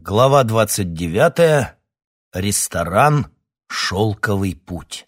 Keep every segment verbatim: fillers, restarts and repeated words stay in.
Глава двадцать девятая. Ресторан «Шелковый путь».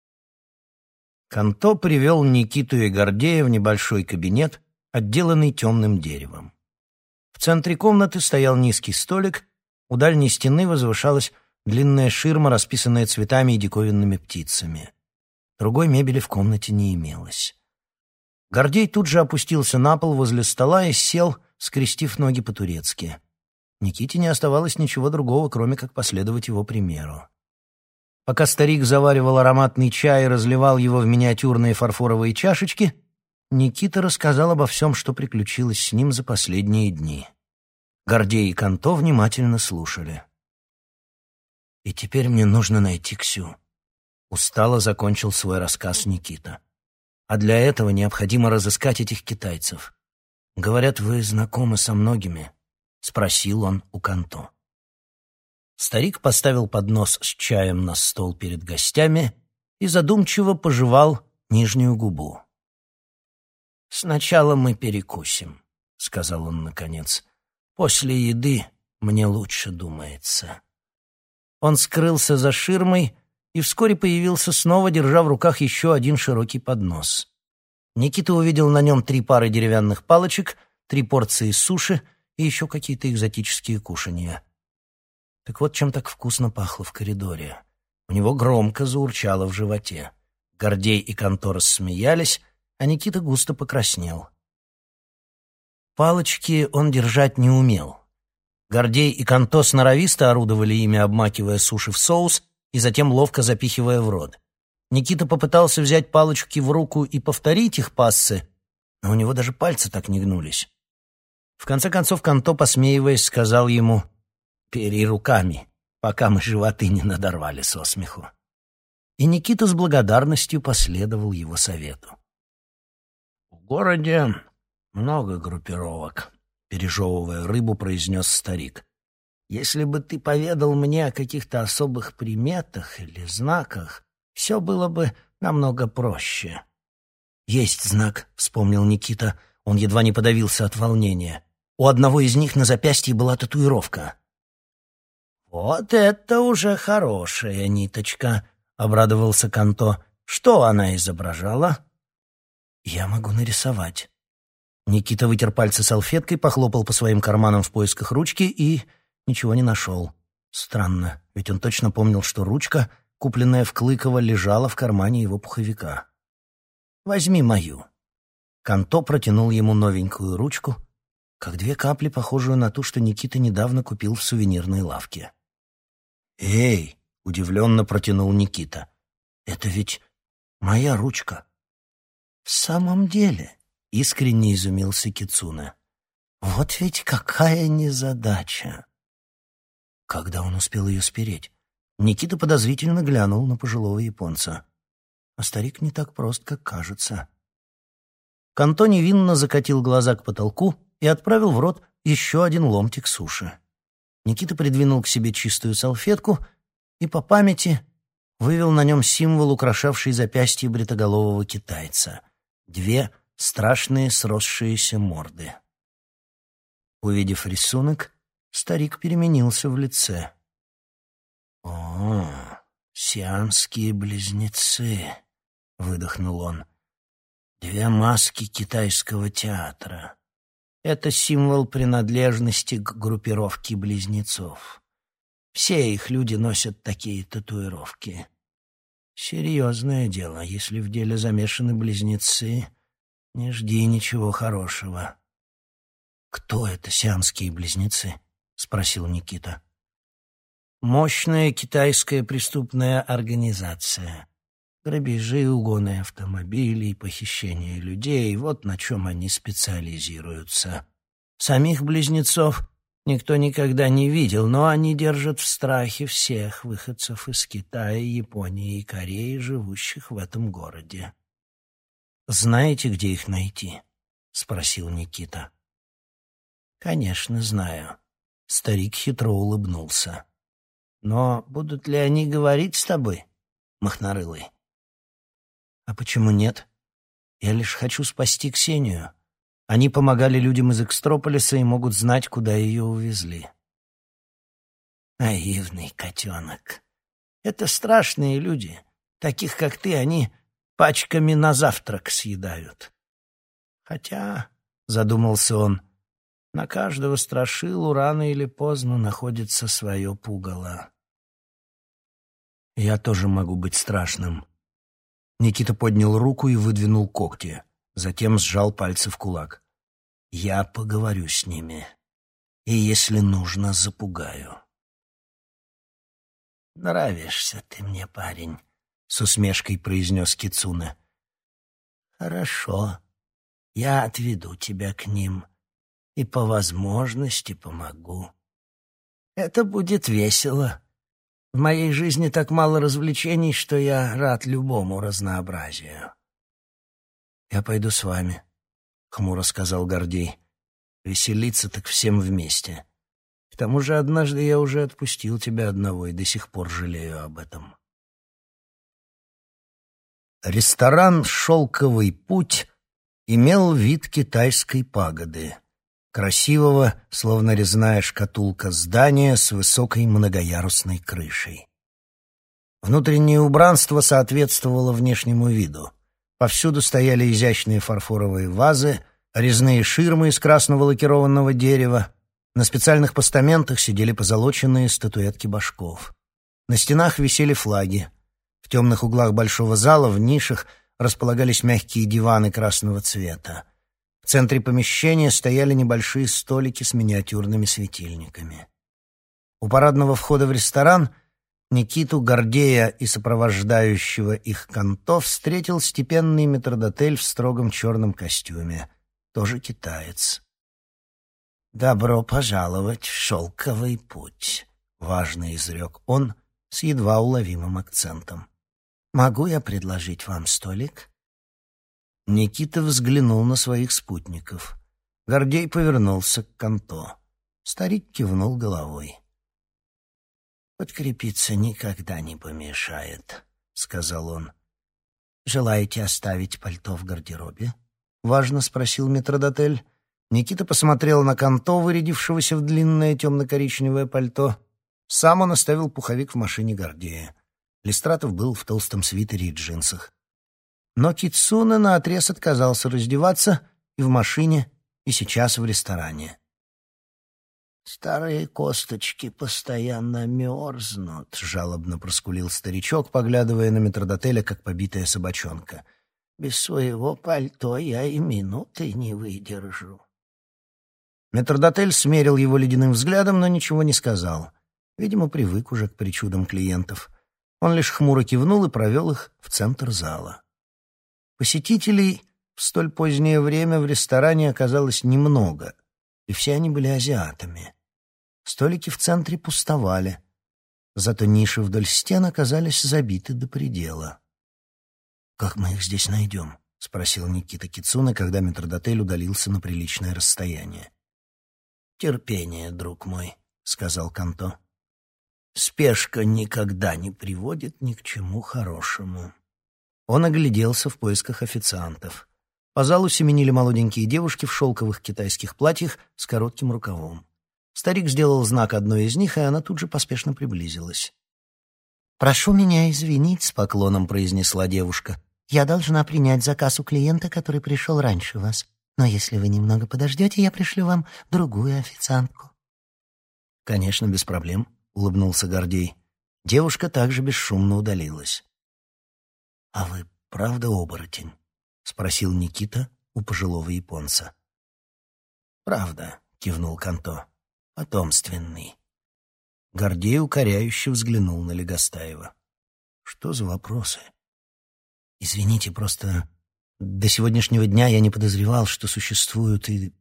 Канто привел Никиту и Гордея в небольшой кабинет, отделанный темным деревом. В центре комнаты стоял низкий столик, у дальней стены возвышалась длинная ширма, расписанная цветами и диковинными птицами. Другой мебели в комнате не имелось. Гордей тут же опустился на пол возле стола и сел, скрестив ноги по-турецки. Никите не оставалось ничего другого, кроме как последовать его примеру. Пока старик заваривал ароматный чай и разливал его в миниатюрные фарфоровые чашечки, Никита рассказал обо всем, что приключилось с ним за последние дни. Гордей и Канто внимательно слушали. «И теперь мне нужно найти Ксю», — устало закончил свой рассказ Никита. «А для этого необходимо разыскать этих китайцев. Говорят, вы знакомы со многими». — спросил он у Канто. Старик поставил поднос с чаем на стол перед гостями и задумчиво пожевал нижнюю губу. «Сначала мы перекусим», — сказал он наконец. «После еды мне лучше думается». Он скрылся за ширмой и вскоре появился снова, держа в руках еще один широкий поднос. Никита увидел на нем три пары деревянных палочек, три порции суши и еще какие-то экзотические кушанья. Так вот, чем так вкусно пахло в коридоре. У него громко заурчало в животе. Гордей и Канто рассмеялись, а Никита густо покраснел. Палочки он держать не умел. Гордей и Канто сноровисто орудовали ими, обмакивая суши в соус и затем ловко запихивая в рот. Никита попытался взять палочки в руку и повторить их пассы, но у него даже пальцы так не гнулись. В конце концов Канто, посмеиваясь, сказал ему: «Пери руками, пока мы животы не надорвали со смеху». И Никита с благодарностью последовал его совету. «В городе много группировок», — пережевывая рыбу, произнес старик. «Если бы ты поведал мне о каких-то особых приметах или знаках, все было бы намного проще». «Есть знак», — вспомнил Никита. Он едва не подавился от волнения. У одного из них на запястье была татуировка. «Вот это уже хорошая ниточка», — обрадовался Канто. «Что она изображала?» «Я могу нарисовать». Никита вытер пальцы салфеткой, похлопал по своим карманам в поисках ручки и ничего не нашел. Странно, ведь он точно помнил, что ручка, купленная в Клыково, лежала в кармане его пуховика. «Возьми мою». Канто протянул ему новенькую ручку, как две капли, похожую на ту, что Никита недавно купил в сувенирной лавке. «Эй!» — удивленно протянул Никита. «Это ведь моя ручка». «В самом деле?» — искренне изумился Кицуне. «Вот ведь какая незадача!» Когда он успел ее спереть? Никита подозрительно глянул на пожилого японца. А старик не так прост, как кажется. Канто невинно закатил глаза к потолку и отправил в рот еще один ломтик суши. Никита придвинул к себе чистую салфетку и по памяти вывел на нем символ, украшавший запястье бритоголового китайца. Две страшные сросшиеся морды. Увидев рисунок, старик переменился в лице. «О, сиамские близнецы!» — выдохнул он. «Две маски китайского театра. Это символ принадлежности к группировке близнецов. Все их люди носят такие татуировки. Серьезное дело, если в деле замешаны близнецы, не жди ничего хорошего». «Кто это сиамские близнецы?» — спросил Никита. «Мощная китайская преступная организация. Грабежи, угоны автомобилей, похищение людей — вот на чем они специализируются. Самих близнецов никто никогда не видел, но они держат в страхе всех выходцев из Китая, Японии и Кореи, живущих в этом городе». «Знаете, где их найти?» — спросил Никита. «Конечно, знаю». Старик хитро улыбнулся. «Но будут ли они говорить с тобой, махнорылый?» «А почему нет? Я лишь хочу спасти Ксению. Они помогали людям из Экстрополиса и могут знать, куда ее увезли». Наивный котенок. Это страшные люди. Таких, как ты, они пачками на завтрак съедают. Хотя, — задумался он, — на каждого страшилу рано или поздно находится свое пугало. Я тоже могу быть страшным. Никита поднял руку и выдвинул когти, затем сжал пальцы в кулак. Я поговорю с ними, и, если нужно, запугаю. «Нравишься ты мне, парень», — с усмешкой произнес Кицуне. «Хорошо, я отведу тебя к ним и по возможности помогу. Это будет весело. В моей жизни так мало развлечений, что я рад любому разнообразию». «Я пойду с вами», — хмуро сказал Гордей. «Веселиться так всем вместе. К тому же однажды я уже отпустил тебя одного и до сих пор жалею об этом». Ресторан «Шелковый путь» имел вид китайской пагоды, красивого, словно резная шкатулка, здания с высокой многоярусной крышей. Внутреннее убранство соответствовало внешнему виду. Повсюду стояли изящные фарфоровые вазы, резные ширмы из красного лакированного дерева. На специальных постаментах сидели позолоченные статуэтки башков. На стенах висели флаги. В темных углах большого зала в нишах располагались мягкие диваны красного цвета. В центре помещения стояли небольшие столики с миниатюрными светильниками. У парадного входа в ресторан Никиту, Гордея и сопровождающего их Канто встретил степенный метрдотель в строгом черном костюме, тоже китаец. «Добро пожаловать в шелковый путь», — важно изрек он с едва уловимым акцентом. «Могу я предложить вам столик?» Никита взглянул на своих спутников. Гордей повернулся к Канто. Старик кивнул головой. «Подкрепиться никогда не помешает», — сказал он. «Желаете оставить пальто в гардеробе?» — важно спросил метрдотель. Никита посмотрел на Канто, вырядившегося в длинное темно-коричневое пальто. Сам он оставил пуховик в машине Гордея. Листратов был в толстом свитере и джинсах. Но Кицуне наотрез отказался раздеваться и в машине, и сейчас в ресторане. «Старые косточки постоянно мерзнут», — жалобно проскулил старичок, поглядывая на метрдотеля, как побитая собачонка. «Без своего пальто я и минуты не выдержу». Метрдотель смерил его ледяным взглядом, но ничего не сказал. Видимо, привык уже к причудам клиентов. Он лишь хмуро кивнул и провел их в центр зала. Посетителей в столь позднее время в ресторане оказалось немного, и все они были азиатами. Столики в центре пустовали, зато ниши вдоль стен оказались забиты до предела. «Как мы их здесь найдем?» — спросил Никита Кицуне, когда метрдотель удалился на приличное расстояние. «Терпение, друг мой», — сказал Канто. «Спешка никогда не приводит ни к чему хорошему». Он огляделся в поисках официантов. По залу семенили молоденькие девушки в шелковых китайских платьях с коротким рукавом. Старик сделал знак одной из них, и она тут же поспешно приблизилась. «Прошу меня извинить», — с поклоном произнесла девушка. «Я должна принять заказ у клиента, который пришел раньше вас. Но если вы немного подождете, я пришлю вам другую официантку». «Конечно, без проблем», — улыбнулся Гордей. Девушка также бесшумно удалилась. «А вы правда оборотень?» — спросил Никита у пожилого японца. «Правда», — кивнул Канто. «Потомственный». Гордей укоряюще взглянул на Легостаева. «Что за вопросы?» «Извините, просто до сегодняшнего дня я не подозревал, что существуют и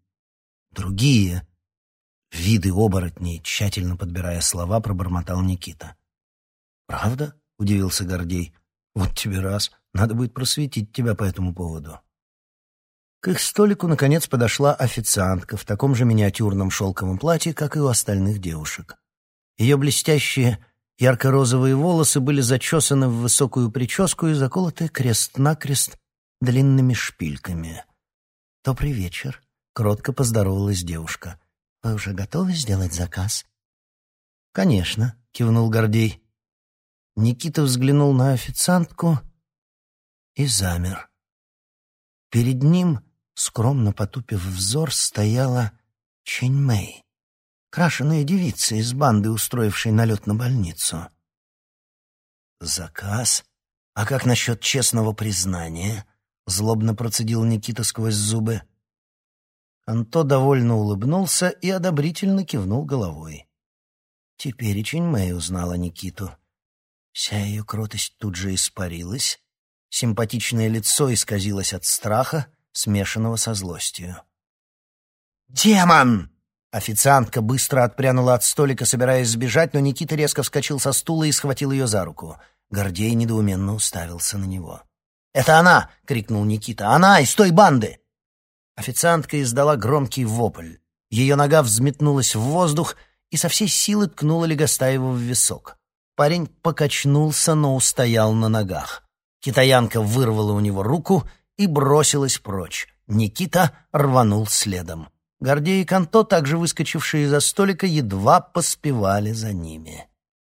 другие виды оборотней», — тщательно подбирая слова, пробормотал Никита. «Правда?» — удивился Гордей. «Вот тебе раз. Надо будет просветить тебя по этому поводу». К их столику, наконец, подошла официантка в таком же миниатюрном шелковом платье, как и у остальных девушек. Ее блестящие ярко-розовые волосы были зачесаны в высокую прическу и заколоты крест-накрест длинными шпильками. «Добрый вечер», — кротко поздоровалась девушка. «Вы уже готовы сделать заказ?» «Конечно», — кивнул Гордей. Никита взглянул на официантку и замер. Перед ним, скромно потупив взор, стояла Чэнь-Мэй, крашеная девица из банды, устроившей налет на больницу. «Заказ? А как насчет честного признания?» — злобно процедил Никита сквозь зубы. Канто довольно улыбнулся и одобрительно кивнул головой. Теперь и Чэнь-Мэй узнала Никиту. Вся ее кротость тут же испарилась, симпатичное лицо исказилось от страха, смешанного со злостью. «Демон!» Официантка быстро отпрянула от столика, собираясь сбежать, но Никита резко вскочил со стула и схватил ее за руку. Гордей недоуменно уставился на него. «Это она!» — крикнул Никита. «Она из той банды!» Официантка издала громкий вопль. Ее нога взметнулась в воздух и со всей силы ткнула Легостаева в висок. Парень покачнулся, но устоял на ногах. Китаянка вырвала у него руку и бросилась прочь. Никита рванул следом. Гордей и Канто, также выскочившие из-за столика, едва поспевали за ними.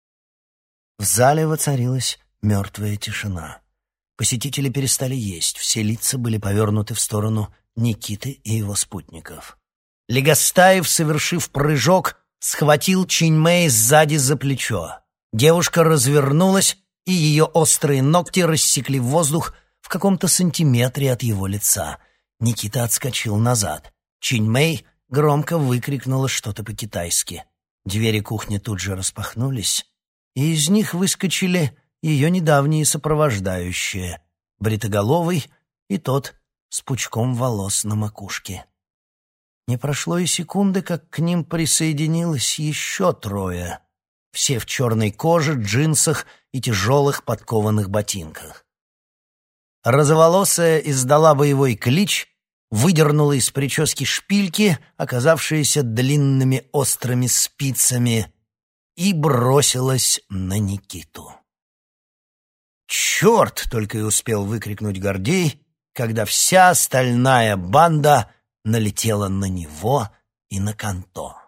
В зале воцарилась мертвая тишина. Посетители перестали есть, все лица были повернуты в сторону Никиты и его спутников. Легостаев, совершив прыжок, схватил Чэнь-Мэй сзади за плечо. Девушка развернулась, и ее острые ногти рассекли воздух в каком-то сантиметре от его лица. Никита отскочил назад. Чэнь-Мэй громко выкрикнула что-то по-китайски. Двери кухни тут же распахнулись, и из них выскочили ее недавние сопровождающие — бритоголовый и тот с пучком волос на макушке. Не прошло и секунды, как к ним присоединилось еще трое, все в черной коже, джинсах и тяжелых подкованных ботинках. Розоволосая издала боевой клич, выдернула из прически шпильки, оказавшиеся длинными острыми спицами, и бросилась на Никиту. «Черт!» — только и успел выкрикнуть Гордей, когда вся остальная банда налетела на него и на Канто.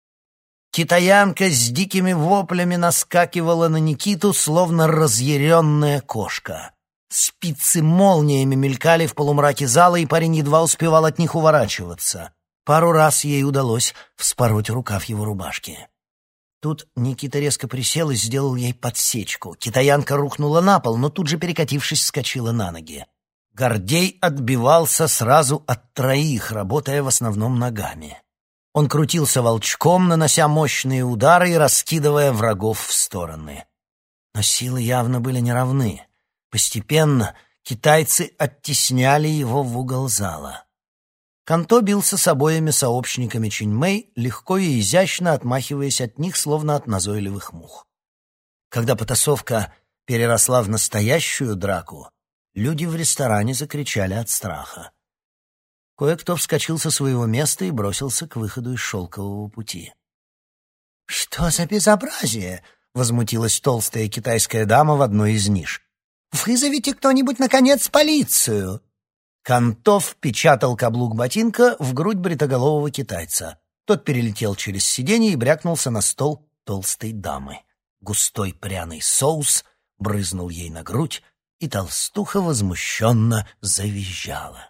Китаянка с дикими воплями наскакивала на Никиту, словно разъяренная кошка. Спицы молниями мелькали в полумраке зала, и парень едва успевал от них уворачиваться. Пару раз ей удалось вспороть рукав его рубашки. Тут Никита резко присел и сделал ей подсечку. Китаянка рухнула на пол, но тут же, перекатившись, вскочила на ноги. Гордей отбивался сразу от троих, работая в основном ногами. Он крутился волчком, нанося мощные удары и раскидывая врагов в стороны. Но силы явно были неравны. Постепенно китайцы оттесняли его в угол зала. Канто бился с обоими сообщниками Чэнь-Мэй, легко и изящно отмахиваясь от них, словно от назойливых мух. Когда потасовка переросла в настоящую драку, люди в ресторане закричали от страха. Кое-кто вскочил со своего места и бросился к выходу из шелкового пути. «Что за безобразие?» — возмутилась толстая китайская дама в одной из ниш. «Вызовите кто-нибудь, наконец, полицию!» Канто впечатал каблук ботинка в грудь бритоголового китайца. Тот перелетел через сиденье и брякнулся на стол толстой дамы. Густой пряный соус брызнул ей на грудь, и толстуха возмущенно завизжала.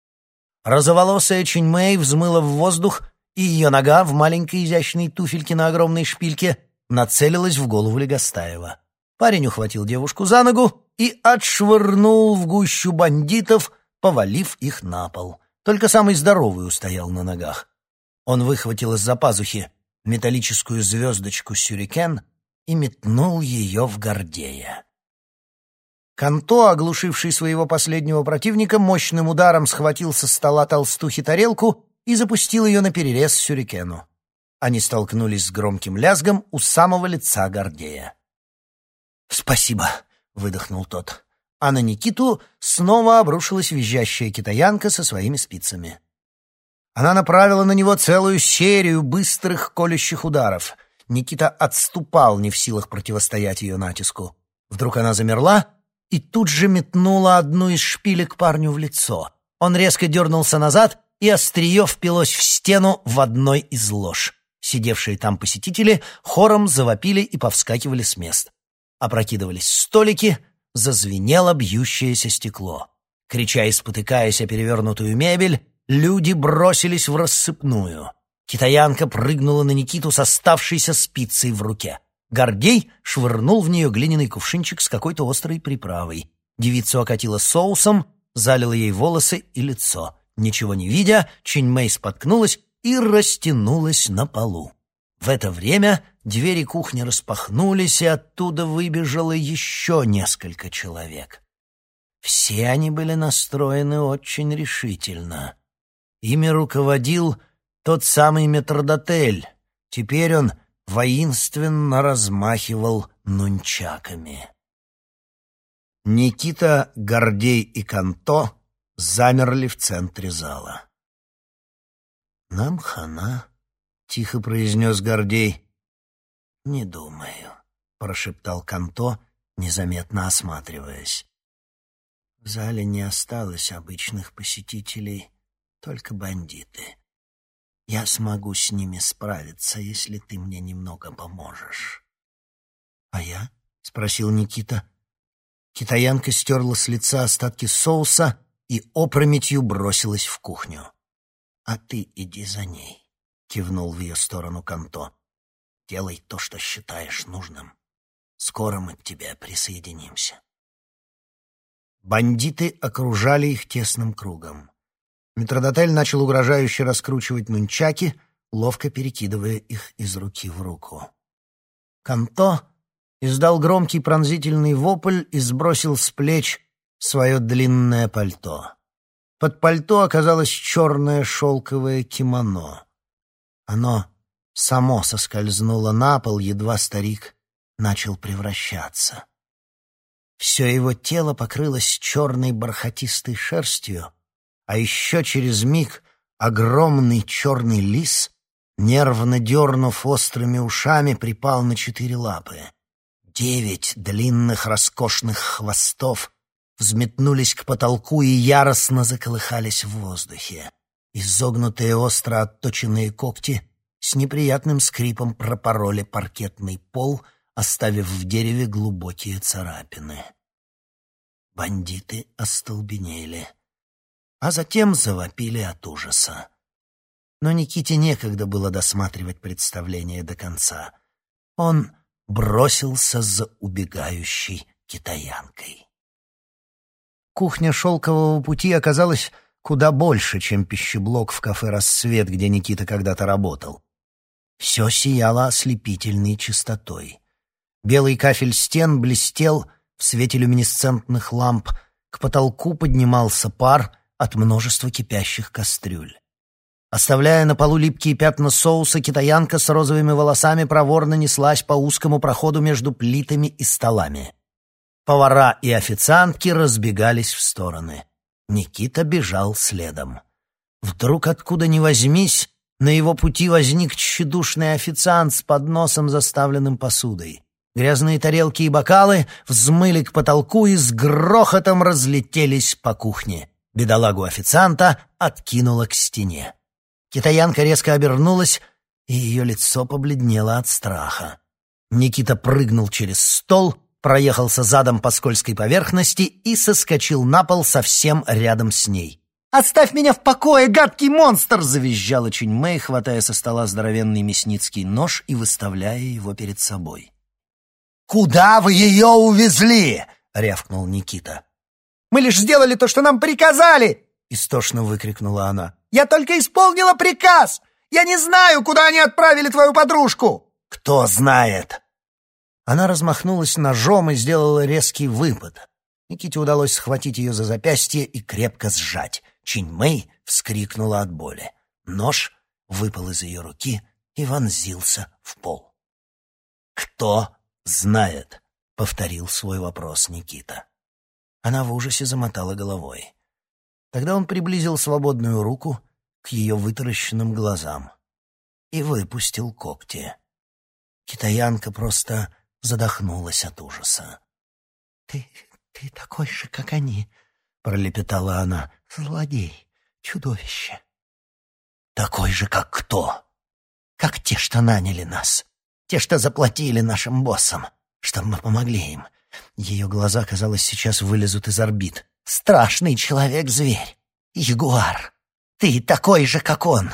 Розоволосая Чэнь-Мэй взмыла в воздух, и ее нога в маленькой изящной туфельке на огромной шпильке нацелилась в голову Легостаева. Парень ухватил девушку за ногу и отшвырнул в гущу бандитов, повалив их на пол. Только самый здоровый устоял на ногах. Он выхватил из-за пазухи металлическую звездочку сюрикен и метнул ее в Гордея. Канто, оглушивший своего последнего противника, мощным ударом схватил со стола толстухи тарелку и запустил ее наперерез сюрикену. Они столкнулись с громким лязгом у самого лица Гордея. «Спасибо», — выдохнул тот. А на Никиту снова обрушилась визжащая китаянка со своими спицами. Она направила на него целую серию быстрых колющих ударов. Никита отступал, не в силах противостоять ее натиску. Вдруг она замерла и тут же метнула одну из шпилек парню в лицо. Он резко дернулся назад, и острие впилось в стену в одной из лож. Сидевшие там посетители хором завопили и повскакивали с мест. Опрокидывались столики, зазвенело бьющееся стекло. Крича и спотыкаясь о перевернутую мебель, люди бросились в рассыпную. Китаянка прыгнула на Никиту с оставшейся спицей в руке. Гордей швырнул в нее глиняный кувшинчик с какой-то острой приправой. Девицу окатила соусом, залила ей волосы и лицо. Ничего не видя, Чинь-Мэй споткнулась и растянулась на полу. В это время двери кухни распахнулись, и оттуда выбежало еще несколько человек. Все они были настроены очень решительно. Ими руководил тот самый метрдотель. Теперь он воинственно размахивал нунчаками. Никита, Гордей и Канто замерли в центре зала. «Нам хана», — тихо произнес Гордей. «Не думаю», — прошептал Канто, незаметно осматриваясь. «В зале не осталось обычных посетителей, только бандиты. Я смогу с ними справиться, если ты мне немного поможешь». «А я?» — спросил Никита. Китаянка стерла с лица остатки соуса и опрометью бросилась в кухню. «А ты иди за ней», — кивнул в ее сторону Канто. «Делай то, что считаешь нужным. Скоро мы к тебе присоединимся». Бандиты окружали их тесным кругом. Метрдотель начал угрожающе раскручивать нунчаки, ловко перекидывая их из руки в руку. Канто издал громкий пронзительный вопль и сбросил с плеч свое длинное пальто. Под пальто оказалось черное шелковое кимоно. Оно само соскользнуло на пол, едва старик начал превращаться. Все его тело покрылось черной бархатистой шерстью, а еще через миг огромный черный лис, нервно дернув острыми ушами, припал на четыре лапы. Девять длинных роскошных хвостов взметнулись к потолку и яростно заколыхались в воздухе. Изогнутые остро отточенные когти с неприятным скрипом пропороли паркетный пол, оставив в дереве глубокие царапины. Бандиты остолбенели, а затем завопили от ужаса. Но Никите некогда было досматривать представление до конца. Он бросился за убегающей китаянкой. Кухня «Шелкового пути» оказалась куда больше, чем пищеблок в кафе «Рассвет», где Никита когда-то работал. Все сияло ослепительной чистотой. Белый кафель стен блестел в свете люминесцентных ламп, к потолку поднимался пар от множества кипящих кастрюль. Оставляя на полу липкие пятна соуса, китаянка с розовыми волосами проворно неслась по узкому проходу между плитами и столами. Повара и официантки разбегались в стороны. Никита бежал следом. Вдруг, откуда ни возьмись, на его пути возник тщедушный официант с подносом, заставленным посудой. Грязные тарелки и бокалы взмыли к потолку и с грохотом разлетелись по кухне. Бедолагу официанта откинуло к стене. Китаянка резко обернулась, и ее лицо побледнело от страха. Никита прыгнул через стол, проехался задом по скользкой поверхности и соскочил на пол совсем рядом с ней. «Оставь меня в покое, гадкий монстр!» — завизжала Чинь-Мэй, хватая со стола здоровенный мясницкий нож и выставляя его перед собой. «Куда вы ее увезли?» — рявкнул Никита. «Мы лишь сделали то, что нам приказали!» — истошно выкрикнула она. «Я только исполнила приказ! Я не знаю, куда они отправили твою подружку!» «Кто знает?» Она размахнулась ножом и сделала резкий выпад. Никите удалось схватить ее за запястье и крепко сжать. Чинь-Мэй вскрикнула от боли. Нож выпал из ее руки и вонзился в пол. «Кто знает?» — повторил свой вопрос Никита. Она в ужасе замотала головой. Тогда он приблизил свободную руку к ее вытаращенным глазам и выпустил когти. Китаянка просто задохнулась от ужаса. «Ты, ты такой же, как они», — пролепетала она. «Злодей, чудовище». «Такой же, как кто?» как те, что наняли нас. Те, что заплатили нашим боссам, чтобы мы помогли им. Ее глаза, казалось, сейчас вылезут из орбит. Страшный человек-зверь. Ягуар. Ты такой же, как он.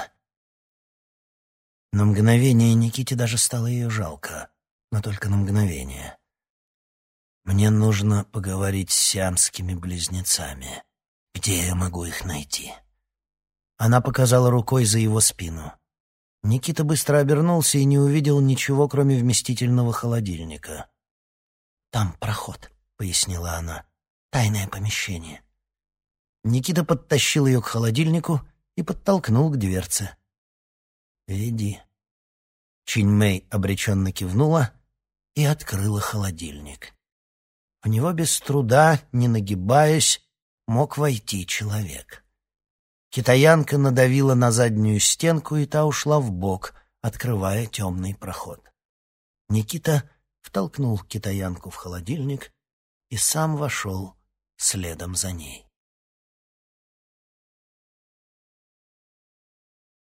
На мгновение Никите даже стало ее жалко, но только на мгновение. «Мне нужно поговорить с сиамскими близнецами. Где я могу их найти?» Она показала рукой за его спину. Никита быстро обернулся и не увидел ничего, кроме вместительного холодильника. «Там проход», — пояснила она. «Тайное помещение». Никита подтащил ее к холодильнику и подтолкнул к дверце. «Веди». Чиньмэй обреченно кивнула и открыла холодильник. В него без труда, не нагибаясь, мог войти человек. Китаянка надавила на заднюю стенку, и та ушла вбок, открывая темный проход. Никита втолкнул китаянку в холодильник и сам вошел следом за ней.